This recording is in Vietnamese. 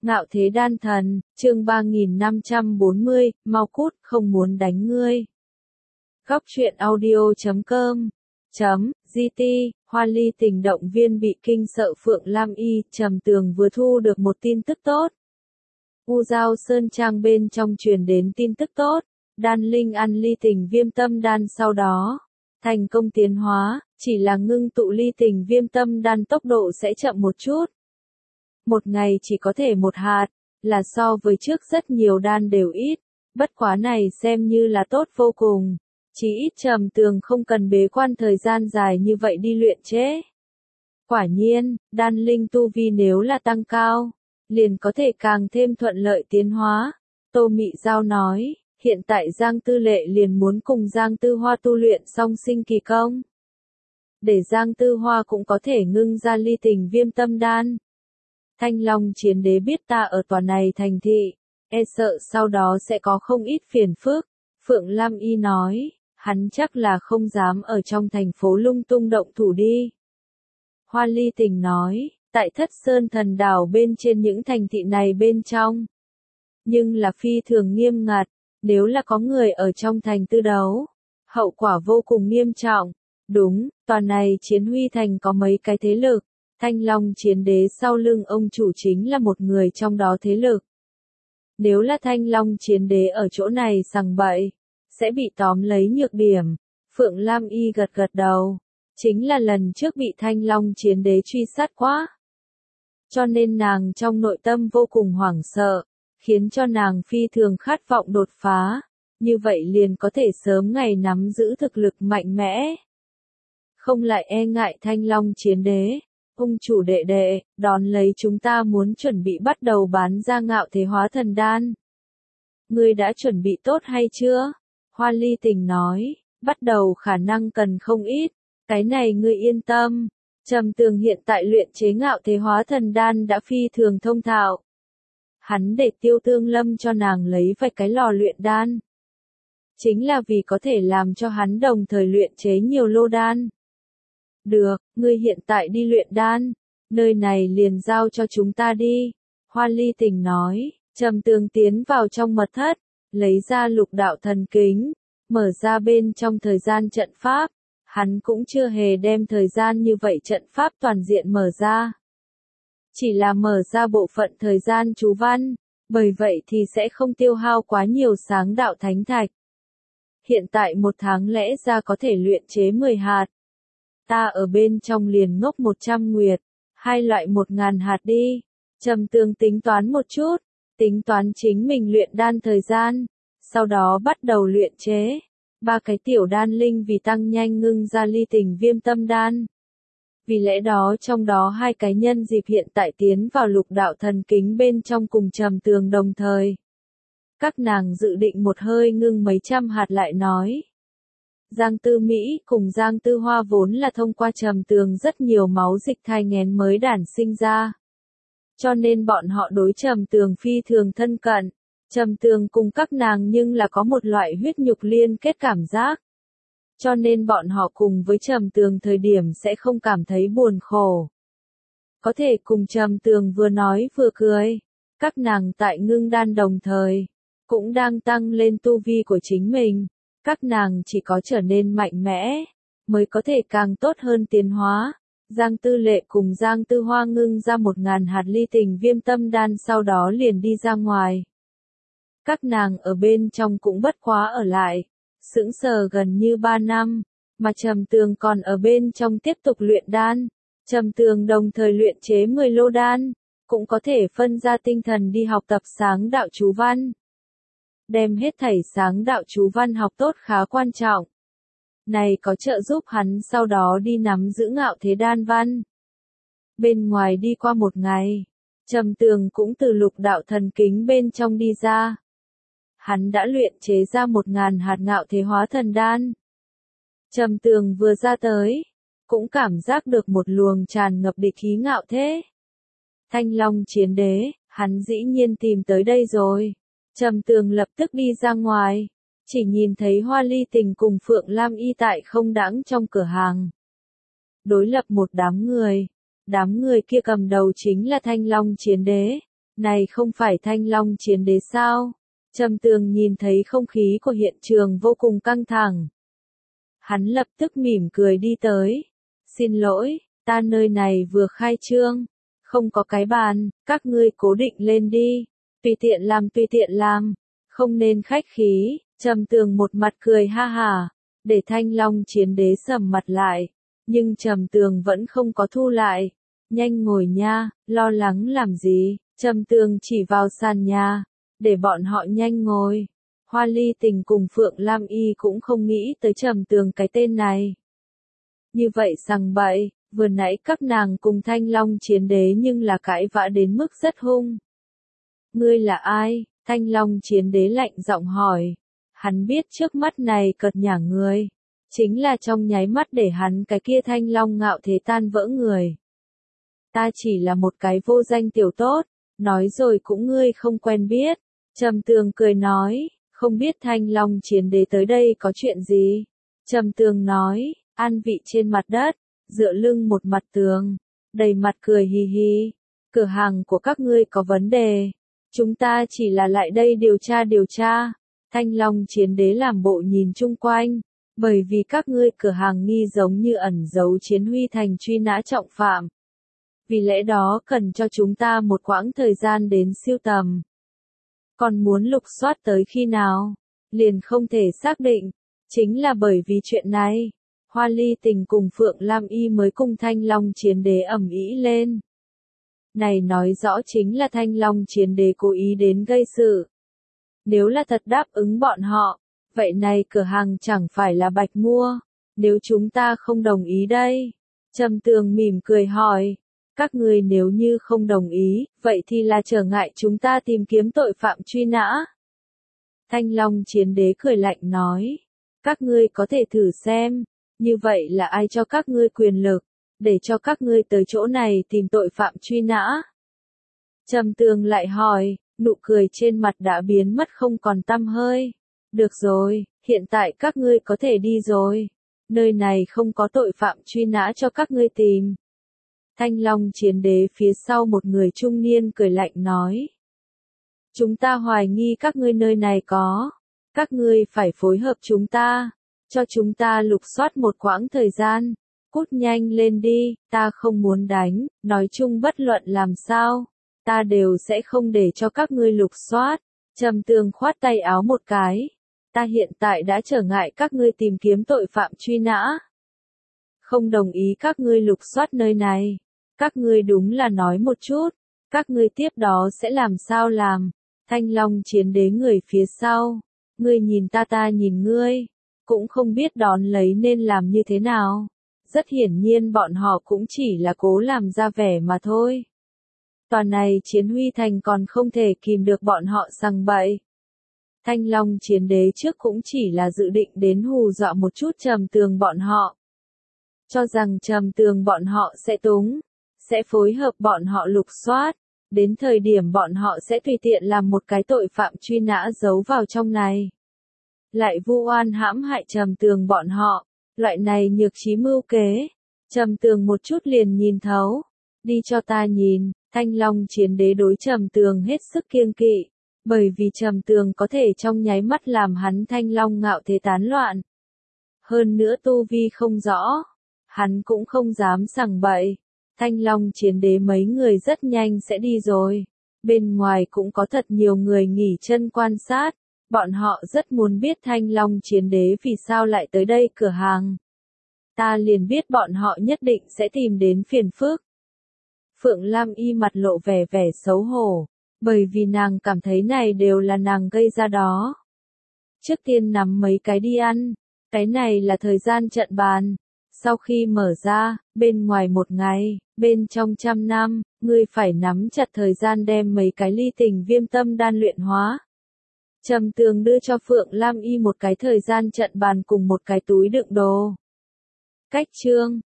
Ngạo Thế Đan Thần, chương 3540, mau cút, không muốn đánh ngươi. Góc truyện audio.com GT, Hoa Ly Tình động viên bị kinh sợ Phượng Lam Y, Trầm Tường vừa thu được một tin tức tốt. U Giao Sơn Trang bên trong truyền đến tin tức tốt, đan linh ăn ly tình viêm tâm đan sau đó thành công tiến hóa, chỉ là ngưng tụ ly tình viêm tâm đan tốc độ sẽ chậm một chút. Một ngày chỉ có thể một hạt, là so với trước rất nhiều đan đều ít, bất quá này xem như là tốt vô cùng. Chỉ ít Trầm Tường không cần bế quan thời gian dài như vậy đi luyện chế. Quả nhiên, đan linh tu vi nếu là tăng cao, liền có thể càng thêm thuận lợi tiến hóa. Tô Mị Giao nói, hiện tại Giang Tư Lệ liền muốn cùng Giang Tư Hoa tu luyện song sinh kỳ công. Để Giang Tư Hoa cũng có thể ngưng ra ly tình viêm tâm đan. Thanh Long Chiến Đế biết ta ở tòa này thành thị, e sợ sau đó sẽ có không ít phiền phức. Phượng Lam Y nói, hắn chắc là không dám ở trong thành phố lung tung động thủ đi. Hoa Ly Tình nói, tại Thất Sơn Thần Đảo bên trên những thành thị này bên trong. Nhưng là phi thường nghiêm ngặt, nếu là có người ở trong thành tư đấu, hậu quả vô cùng nghiêm trọng. Đúng, tòa này Chiến Huy Thành có mấy cái thế lực. Thanh Long Chiến Đế sau lưng ông chủ chính là một người trong đó thế lực. Nếu là Thanh Long Chiến Đế ở chỗ này sằng bậy, sẽ bị tóm lấy nhược điểm. Phượng Lam Y gật gật đầu, chính là lần trước bị Thanh Long Chiến Đế truy sát quá. Cho nên nàng trong nội tâm vô cùng hoảng sợ, khiến cho nàng phi thường khát vọng đột phá, như vậy liền có thể sớm ngày nắm giữ thực lực mạnh mẽ. Không lại e ngại Thanh Long Chiến Đế. Ông chủ đệ đệ, đón lấy chúng ta muốn chuẩn bị bắt đầu bán ra Ngạo Thế Hóa Thần Đan. Ngươi đã chuẩn bị tốt hay chưa? Hoa Ly Tình nói, bắt đầu khả năng cần không ít, cái này ngươi yên tâm. Trầm Tường hiện tại luyện chế Ngạo Thế Hóa Thần Đan đã phi thường thông thạo. Hắn để Tiêu Tương Lâm cho nàng lấy vài cái lò luyện đan. Chính là vì có thể làm cho hắn đồng thời luyện chế nhiều lô đan. Được, ngươi hiện tại đi luyện đan, nơi này liền giao cho chúng ta đi. Hoa Ly Tình nói, Trầm Tường tiến vào trong mật thất, lấy ra lục đạo thần kính, mở ra bên trong thời gian trận pháp. Hắn cũng chưa hề đem thời gian như vậy trận pháp toàn diện mở ra. Chỉ là mở ra bộ phận thời gian chú văn, bởi vậy thì sẽ không tiêu hao quá nhiều sáng đạo thánh thạch. Hiện tại một tháng lẽ ra có thể luyện chế 10 hạt. Ta ở bên trong liền ngốc 100 nguyệt, hai loại 1000 hạt đi. Trầm Tường tính toán một chút, tính toán chính mình luyện đan thời gian, sau đó bắt đầu luyện chế. 3 cái tiểu đan linh vì tăng nhanh ngưng ra ly tình viêm tâm đan. Vì lẽ đó trong đó 2 cái nhân dịp hiện tại tiến vào lục đạo thần kính bên trong cùng Trầm Tường đồng thời. Các nàng dự định một hơi ngưng mấy trăm hạt lại nói. Giang Tư Mỹ cùng Giang Tư Hoa vốn là thông qua Trầm Tường rất nhiều máu dịch thai nghén mới đản sinh ra. Cho nên bọn họ đối Trầm Tường phi thường thân cận. Trầm Tường cùng các nàng nhưng là có một loại huyết nhục liên kết cảm giác. Cho nên bọn họ cùng với Trầm Tường thời điểm sẽ không cảm thấy buồn khổ. Có thể cùng Trầm Tường vừa nói vừa cười. Các nàng tại ngưng đan đồng thời, cũng đang tăng lên tu vi của chính mình. Các nàng chỉ có trở nên mạnh mẽ, mới có thể càng tốt hơn tiến hóa. Giang Tư Lệ cùng Giang Tư Hoa ngưng ra 1000 hạt ly tình viêm tâm đan sau đó liền đi ra ngoài. Các nàng ở bên trong cũng bất quá ở lại, sững sờ gần như 3 năm, mà Trầm Tường còn ở bên trong tiếp tục luyện đan. Trầm Tường đồng thời luyện chế 10 lô đan, cũng có thể phân ra tinh thần đi học tập sáng đạo chú văn. Đem hết thảy sáng đạo chú văn học tốt khá quan trọng. Này có trợ giúp hắn sau đó đi nắm giữ Ngạo Thế Đan văn. Bên ngoài đi qua một ngày, Trầm Tường cũng từ lục đạo thần kính bên trong đi ra. Hắn đã luyện chế ra 1000 hạt Ngạo Thế Hóa Thần Đan. Trầm Tường vừa ra tới, cũng cảm giác được một luồng tràn ngập địch khí ngạo thế. Thanh Long Chiến Đế, hắn dĩ nhiên tìm tới đây rồi. Trầm Tường lập tức đi ra ngoài, chỉ nhìn thấy Hoa Ly Tình cùng Phượng Lam Y tại không đãng trong cửa hàng. Đối lập một đám người kia cầm đầu chính là Thanh Long Chiến Đế, Này không phải Thanh Long chiến đế sao? Trầm Tường nhìn thấy không khí của hiện trường vô cùng căng thẳng. Hắn lập tức mỉm cười đi tới. Xin lỗi, ta nơi này vừa khai trương. Không có cái bàn, các ngươi cố định lên đi. Tùy tiện làm. Không nên khách khí. Trầm Tường một mặt cười ha hà. Để Thanh Long chiến đế sầm mặt lại. Nhưng Trầm Tường vẫn không có thu lại. Nhanh ngồi nha, lo lắng làm gì? Trầm Tường chỉ vào sàn nhà. Để bọn họ nhanh ngồi. Hoa Ly Tình cùng Phượng Lam Y cũng không nghĩ tới Trầm Tường cái tên này. Như vậy sằng bậy, vừa nãy các nàng cùng Thanh Long chiến đế nhưng là cãi vã đến mức rất hung. Ngươi là ai? Thanh Long chiến đế lạnh giọng hỏi. Hắn biết trước mắt này cợt nhả người. Chính là trong nháy mắt để hắn cái kia Thanh Long ngạo thế tan vỡ người. Ta chỉ là một cái vô danh tiểu tốt, nói rồi cũng ngươi không quen biết. Trầm Tường cười nói, không biết Thanh Long chiến đế tới đây có chuyện gì. Trầm Tường nói, an vị trên mặt đất, dựa lưng một mặt tường, đầy mặt cười hì hì. Cửa hàng của các ngươi có vấn đề. Chúng ta chỉ là lại đây điều tra. Thanh Long chiến đế làm bộ nhìn chung quanh, bởi vì các ngươi cửa hàng nghi giống như ẩn giấu Chiến Huy Thành truy nã trọng phạm. Vì lẽ đó cần cho chúng ta một quãng thời gian đến siêu tầm. Còn muốn lục soát tới khi nào? Liền không thể xác định. Chính là bởi vì chuyện này, Hoa Ly Tình cùng Phượng Lam Y mới cùng Thanh Long chiến đế ầm ĩ lên. Này nói rõ chính là Thanh Long chiến đế cố ý đến gây sự. Nếu là thật đáp ứng bọn họ, vậy này cửa hàng chẳng phải là bạch mua. Nếu chúng ta không đồng ý đây? Trầm Tường mỉm cười hỏi. Các ngươi nếu như không đồng ý, vậy thì là trở ngại chúng ta tìm kiếm tội phạm truy nã. Thanh Long chiến đế cười lạnh nói. Các ngươi có thể thử xem, như vậy là ai cho các ngươi quyền lực, để cho các ngươi tới chỗ này tìm tội phạm truy nã. Trầm Tường lại hỏi, nụ cười trên mặt đã biến mất không còn tăm hơi. Được rồi, hiện tại các ngươi có thể đi rồi. Nơi này không có tội phạm truy nã cho các ngươi tìm. Thanh Long chiến đế phía sau một người trung niên cười lạnh nói. Chúng ta hoài nghi các ngươi nơi này có. Các ngươi phải phối hợp chúng ta. Cho chúng ta lục soát một quãng thời gian. Cút nhanh lên đi, ta không muốn đánh, nói chung bất luận làm sao. Ta đều sẽ không để cho các ngươi lục soát. Trầm Tường khoát tay áo một cái. Ta hiện tại đã trở ngại các ngươi tìm kiếm tội phạm truy nã. Không đồng ý các ngươi lục soát nơi này. Các ngươi đúng là nói một chút. Các ngươi tiếp đó sẽ làm sao làm? Thanh Long chiến đế người phía sau. Ngươi nhìn ta nhìn ngươi. Cũng không biết đón lấy nên làm như thế nào. Rất hiển nhiên bọn họ cũng chỉ là cố làm ra vẻ mà thôi. Toàn này Chiến Huy Thành còn không thể kìm được bọn họ sằng bậy. Thanh Long chiến đế trước cũng chỉ là dự định đến hù dọa một chút Trầm Tường bọn họ. Cho rằng Trầm Tường bọn họ sẽ túng, sẽ phối hợp bọn họ lục soát. Đến thời điểm bọn họ sẽ tùy tiện làm một cái tội phạm truy nã giấu vào trong này. Lại vu oan hãm hại Trầm Tường bọn họ. Loại này nhược trí mưu kế. Trầm Tường một chút liền nhìn thấu. Đi cho ta nhìn. Thanh Long chiến đế đối Trầm Tường hết sức kiêng kỵ. Bởi vì Trầm Tường có thể trong nháy mắt làm hắn Thanh Long ngạo thế tán loạn. Hơn nữa tu vi không rõ. Hắn cũng không dám sằng bậy. Thanh Long chiến đế mấy người rất nhanh sẽ đi rồi. Bên ngoài cũng có thật nhiều người nghỉ chân quan sát. Bọn họ rất muốn biết Thanh Long chiến đế vì sao lại tới đây cửa hàng. Ta liền biết bọn họ nhất định sẽ tìm đến phiền phức. Phượng Lam Y mặt lộ vẻ xấu hổ. Bởi vì nàng cảm thấy này đều là nàng gây ra đó. Trước tiên nắm mấy cái đi ăn. Cái này là thời gian trận bàn. Sau khi mở ra, bên ngoài 1 ngày, bên trong 100 năm, ngươi phải nắm chặt thời gian đem mấy cái ly tình viêm tâm đan luyện hóa. Trầm Tường đưa cho Phượng Lam Y một cái thời gian trận bàn cùng một cái túi đựng đồ. Cách chương